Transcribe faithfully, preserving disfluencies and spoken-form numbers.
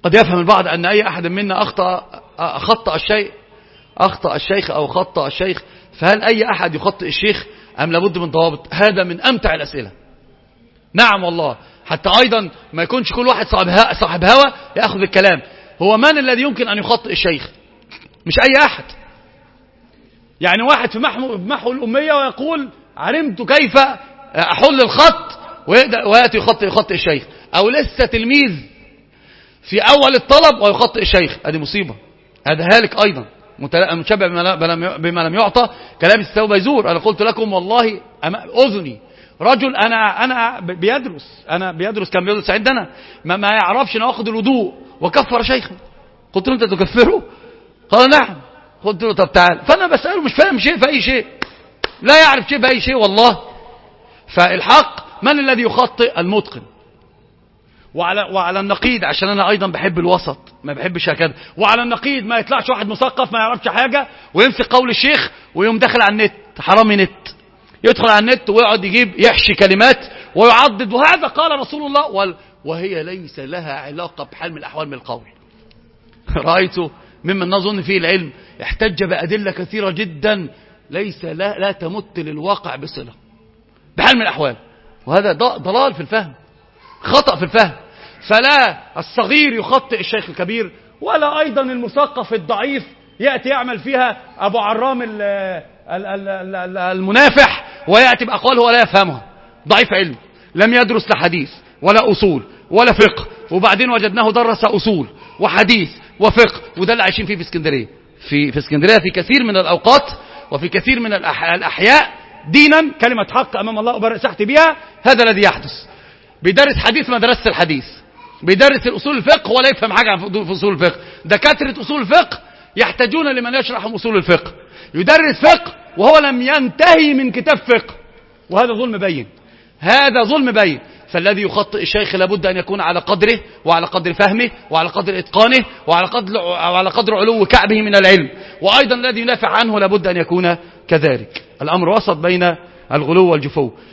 قد يفهم البعض أن أي أحد منا أخطأ خطأ الشيء أخطأ الشيخ أو خطأ الشيخ، فهل أي أحد يخطئ الشيخ أم لابد من ضوابط؟ هذا من أمتع الأسئلة. نعم والله، حتى أيضا ما يكونش كل واحد صاحب هوى يأخذ الكلام. هو من الذي يمكن أن يخطئ الشيخ؟ مش أي أحد. يعني واحد في محو, محو الأمية ويقول علمت كيف أحل الخط ويأتي يخطئ يخطئ الشيخ، أو لسه تلميذ في أول الطلب ويخطئ الشيخ، هذه مصيبة. هذا هالك أيضا متشبع بما لم يعطى. كلام السوء بيزور. أنا قلت لكم والله أذني رجل أنا أنا بيدرس أنا بيدرس كان بيدرس عندنا ما, ما يعرفش نواقض الوضوء وكفر شيخا. قلت له أنت تكفره؟ قال نعم. قلت له طب تعال. فأنا بسأله مش فاهم شيء في أي شيء، لا يعرف شيء في أي شيء والله. فالحق من الذي يخطئ؟ المتقن. وعلى وعلى النقيض، عشان انا ايضا بحب الوسط، ما بحبش هكذا. وعلى النقيض ما يطلعش واحد مثقف ما يعرفش حاجه ويمسك قول الشيخ ويقوم داخل على النت، حرامي نت، يدخل على النت ويقعد يجيب يحشي كلمات ويعضد، وهذا قال رسول الله، وهي ليس لها علاقه بحال من الاحوال من القول. رايت ممن نظن فيه العلم احتج بادله كثيره جدا ليس لا, لا تمت للواقع بصله بحال من الاحوال، وهذا ضلال في الفهم، خطأ في الفهم. فلا الصغير يخطئ الشيخ الكبير، ولا أيضا المثقف الضعيف يأتي يعمل فيها أبو عرام المنافح ويأتي بأقوال هو لا يفهمها، ضعيف علم، لم يدرس لا حديث ولا أصول ولا فقه، وبعدين وجدناه درس أصول وحديث وفقه. وده اللي عايشين فيه في اسكندرية في في اسكندرية في كثير من الأوقات وفي كثير من الأحياء دينا كلمة حق أمام الله أبرئ سحتي بها. هذا الذي يحدث. بيدرس حديث مدرسة الحديث، بيدرس الأصول الفقه ولا يفهم حاجة عن أصول الفقه. دكاترة أصول الفقه يحتاجون لمن يشرح أصول الفقه. يدرس فقه وهو لم ينتهي من كتاب فقه، وهذا ظلم بين، هذا ظلم بين. فالذي يخطئ الشيخ لابد أن يكون على قدره وعلى قدر فهمه وعلى قدر إتقانه وعلى قدر, وعلى قدر علو كعبه من العلم. وأيضا الذي ينافع عنه لابد أن يكون كذلك. الأمر وسط بين الغلو والجفو.